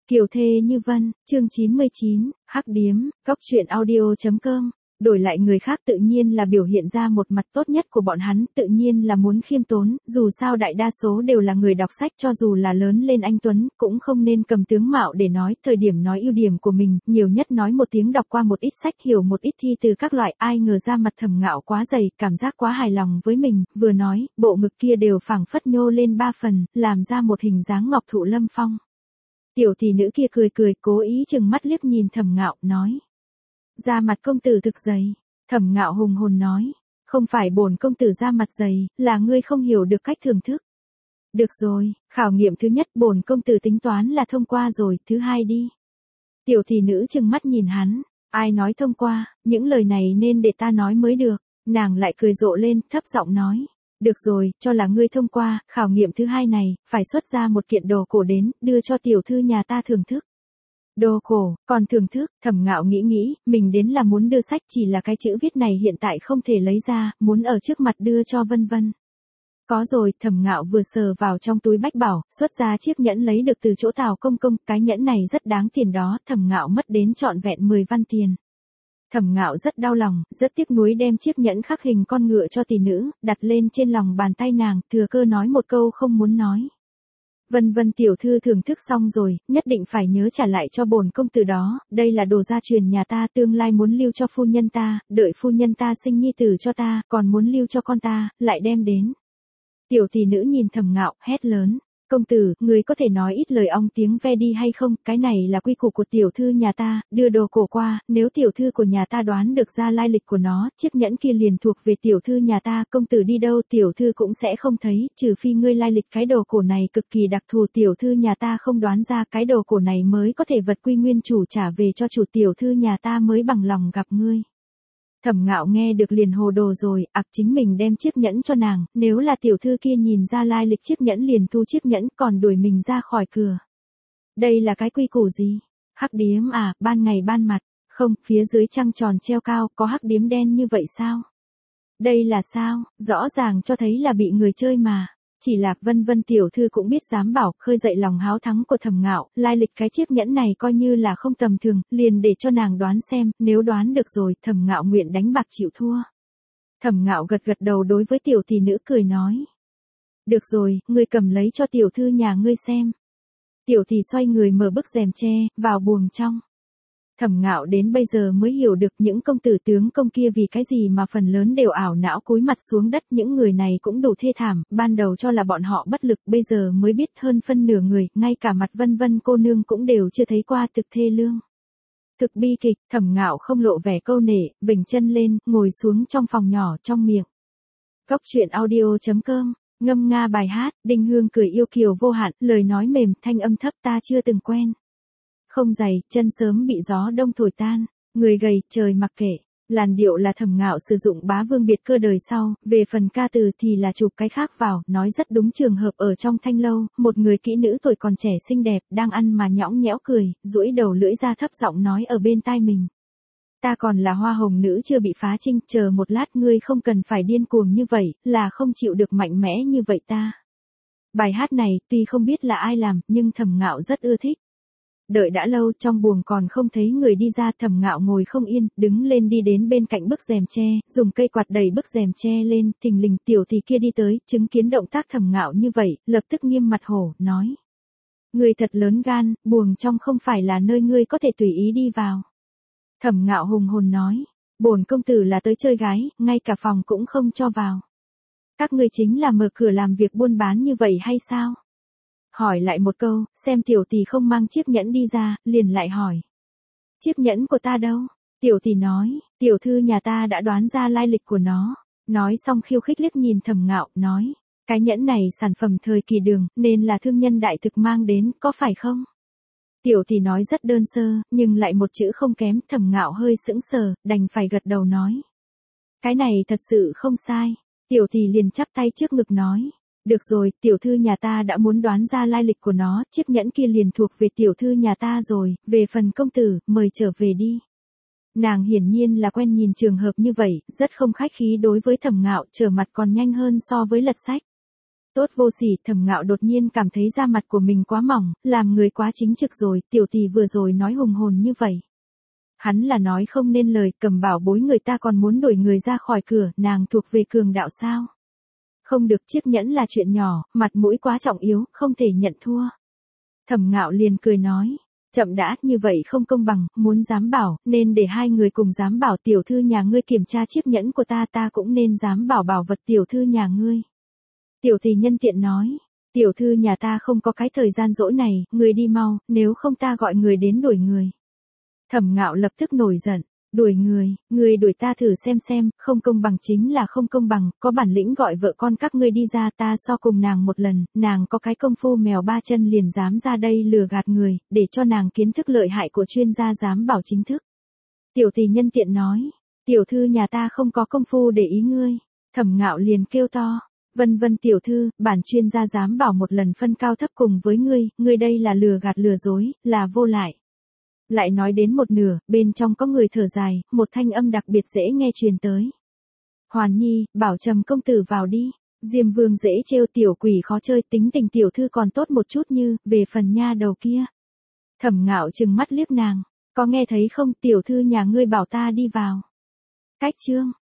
Kiều thê như vân, chương 99, hắc điếm, góc truyện audio.com. Đổi lại người khác tự nhiên là biểu hiện ra một mặt tốt nhất của bọn hắn, tự nhiên là muốn khiêm tốn, dù sao đại đa số đều là người đọc sách, cho dù là lớn lên anh Tuấn, cũng không nên cầm tướng mạo để nói, thời điểm nói ưu điểm của mình, nhiều nhất nói một tiếng đọc qua một ít sách, hiểu một ít thi từ các loại, ai ngờ ra mặt Thẩm Ngạo quá dày, cảm giác quá hài lòng với mình, vừa nói, bộ ngực kia đều phảng phất nhô lên 3 phần, làm ra một hình dáng ngọc thụ lâm phong. Tiểu tỷ nữ kia cười cười, cố ý chừng mắt liếc nhìn Thẩm Ngạo, nói. Da mặt công tử thực dày. Thẩm Ngạo hùng hồn nói. Không phải bổn công tử da mặt dày, là ngươi không hiểu được cách thưởng thức. Được rồi, khảo nghiệm thứ nhất bổn công tử tính toán là thông qua rồi, thứ hai đi. Tiểu tỷ nữ chừng mắt nhìn hắn. Ai nói thông qua, những lời này nên để ta nói mới được. Nàng lại cười rộ lên, thấp giọng nói. Được rồi, cho là ngươi thông qua, khảo nghiệm thứ hai này, phải xuất ra một kiện đồ cổ đến, đưa cho tiểu thư nhà ta thưởng thức. Đồ cổ, còn thưởng thức, Thẩm Ngạo nghĩ, mình đến là muốn đưa sách, chỉ là cái chữ viết này hiện tại không thể lấy ra, muốn ở trước mặt đưa cho Vân Vân. Có rồi, Thẩm Ngạo vừa sờ vào trong túi bách bảo, xuất ra chiếc nhẫn lấy được từ chỗ Tào Công Công, cái nhẫn này rất đáng tiền đó, Thẩm Ngạo mất đến trọn vẹn 10 văn tiền. Thẩm Ngạo rất đau lòng, rất tiếc nuối đem chiếc nhẫn khắc hình con ngựa cho tỷ nữ, đặt lên trên lòng bàn tay nàng, thừa cơ nói một câu không muốn nói. Vân Vân tiểu thư thưởng thức xong rồi, nhất định phải nhớ trả lại cho bổn công tử đó, đây là đồ gia truyền nhà ta, tương lai muốn lưu cho phu nhân ta, đợi phu nhân ta sinh nhi tử cho ta, còn muốn lưu cho con ta, lại đem đến. Tiểu tỷ nữ nhìn Thẩm Ngạo, hét lớn. Công tử, người có thể nói ít lời ong tiếng ve đi hay không, cái này là quy củ của tiểu thư nhà ta, đưa đồ cổ qua, nếu tiểu thư của nhà ta đoán được ra lai lịch của nó, chiếc nhẫn kia liền thuộc về tiểu thư nhà ta, công tử đi đâu tiểu thư cũng sẽ không thấy, trừ phi ngươi lai lịch cái đồ cổ này cực kỳ đặc thù tiểu thư nhà ta không đoán ra cái đồ cổ này mới có thể vật quy nguyên chủ trả về cho chủ tiểu thư nhà ta mới bằng lòng gặp ngươi. Thẩm Ngạo nghe được liền hồ đồ rồi, chính mình đem chiếc nhẫn cho nàng, nếu là tiểu thư kia nhìn ra lai lịch chiếc nhẫn liền thu chiếc nhẫn còn đuổi mình ra khỏi cửa. Đây là cái quy củ gì? Hắc điếm à, ban ngày ban mặt, không, phía dưới trăng tròn treo cao, có hắc điếm đen như vậy sao? Đây là sao, rõ ràng cho thấy là bị người chơi mà. Chỉ là Vân Vân tiểu thư cũng biết dám bảo, khơi dậy lòng háo thắng của Thẩm Ngạo, lai lịch cái chiếc nhẫn này coi như là không tầm thường, liền để cho nàng đoán xem, nếu đoán được rồi, Thẩm Ngạo nguyện đánh bạc chịu thua. Thẩm Ngạo gật gật đầu đối với tiểu tỷ nữ cười nói. Được rồi, ngươi cầm lấy cho tiểu thư nhà ngươi xem. Tiểu tỷ xoay người mở bức rèm tre, vào buồng trong. Thẩm Ngạo đến bây giờ mới hiểu được những công tử tướng công kia vì cái gì mà phần lớn đều ảo não cúi mặt xuống đất, những người này cũng đủ thê thảm, ban đầu cho là bọn họ bất lực, bây giờ mới biết hơn phân nửa người, ngay cả mặt Vân Vân cô nương cũng đều chưa thấy qua thực thê lương. Thực bi kịch, Thẩm Ngạo không lộ vẻ câu nể, vểnh chân lên, ngồi xuống trong phòng nhỏ trong miệng. Góc truyện audio.com, ngâm nga bài hát, Đinh Hương cười yêu kiều vô hạn, lời nói mềm, thanh âm thấp ta chưa từng quen. Không giày, chân sớm bị gió đông thổi tan, người gầy, trời mặc kệ. Làn điệu là Thẩm Ngạo sử dụng bá vương biệt cơ đời sau, về phần ca từ thì là chụp cái khác vào, nói rất đúng trường hợp ở trong thanh lâu, một người kỹ nữ tuổi còn trẻ xinh đẹp, đang ăn mà nhõng nhẽo cười, duỗi đầu lưỡi ra thấp giọng nói ở bên tai mình. Ta còn là hoa hồng nữ chưa bị phá trinh, chờ một lát ngươi không cần phải điên cuồng như vậy, là không chịu được mạnh mẽ như vậy ta. Bài hát này, tuy không biết là ai làm, nhưng Thẩm Ngạo rất ưa thích. Đợi đã lâu trong buồng còn không thấy người đi ra, Thẩm Ngạo ngồi không yên, đứng lên đi đến bên cạnh bức rèm tre, dùng cây quạt đẩy bức rèm tre lên, thình lình tiểu tỷ kia đi tới, chứng kiến động tác Thẩm Ngạo như vậy, lập tức nghiêm mặt hổ, nói. Ngươi thật lớn gan, buồng trong không phải là nơi ngươi có thể tùy ý đi vào. Thẩm Ngạo hùng hồn nói, bổn công tử là tới chơi gái, ngay cả phòng cũng không cho vào. Các ngươi chính là mở cửa làm việc buôn bán như vậy hay sao? Hỏi lại một câu, xem tiểu tỷ không mang chiếc nhẫn đi ra, liền lại hỏi. Chiếc nhẫn của ta đâu? Tiểu tỷ nói, tiểu thư nhà ta đã đoán ra lai lịch của nó. Nói xong khiêu khích liếc nhìn Thẩm Ngạo, nói. Cái nhẫn này sản phẩm thời kỳ Đường, nên là thương nhân đại thực mang đến, có phải không? Tiểu tỷ nói rất đơn sơ, nhưng lại một chữ không kém, Thẩm Ngạo hơi sững sờ, đành phải gật đầu nói. Cái này thật sự không sai. Tiểu tỷ liền chắp tay trước ngực nói. Được rồi, tiểu thư nhà ta đã muốn đoán ra lai lịch của nó, chiếc nhẫn kia liền thuộc về tiểu thư nhà ta rồi, về phần công tử, mời trở về đi. Nàng hiển nhiên là quen nhìn trường hợp như vậy, rất không khách khí đối với Thẩm Ngạo, trở mặt còn nhanh hơn so với lật sách. Tốt vô sỉ, Thẩm Ngạo đột nhiên cảm thấy da mặt của mình quá mỏng, làm người quá chính trực rồi, tiểu tỷ vừa rồi nói hùng hồn như vậy. Hắn là nói không nên lời, cầm bảo bối người ta còn muốn đuổi người ra khỏi cửa, nàng thuộc về cường đạo sao? Không được, chiếc nhẫn là chuyện nhỏ, mặt mũi quá trọng yếu, không thể nhận thua. Thẩm Ngạo liền cười nói, chậm đã, như vậy không công bằng, muốn giám bảo, nên để hai người cùng giám bảo tiểu thư nhà ngươi kiểm tra chiếc nhẫn của ta, ta cũng nên giám bảo bảo vật tiểu thư nhà ngươi. Tiểu tỷ nhân tiện nói, tiểu thư nhà ta không có cái thời gian rỗi này, người đi mau, nếu không ta gọi người đến đuổi người. Thẩm Ngạo lập tức nổi giận, đuổi người đuổi ta thử xem, không công bằng chính là không công bằng, có bản lĩnh gọi vợ con các ngươi đi ra, ta so cùng nàng một lần, nàng có cái công phu mèo ba chân liền dám ra đây lừa gạt người, để cho nàng kiến thức lợi hại của chuyên gia giám bảo chính thức. Tiểu tỷ nhân tiện nói, tiểu thư nhà ta không có công phu để ý ngươi. Thẩm Ngạo liền kêu to, vân tiểu thư, bản chuyên gia giám bảo một lần phân cao thấp cùng với ngươi đây là lừa gạt lừa dối, là vô lại. Lại nói đến một nửa, bên trong có người thở dài, một thanh âm đặc biệt dễ nghe truyền tới. Hoàn Nhi, bảo Trầm công tử vào đi. Diêm Vương dễ trêu, tiểu quỷ khó chơi, tính tình tiểu thư còn tốt một chút như, về phần nha đầu kia. Thẩm Ngạo trừng mắt liếc nàng, có nghe thấy không, tiểu thư nhà ngươi bảo ta đi vào. Cách chương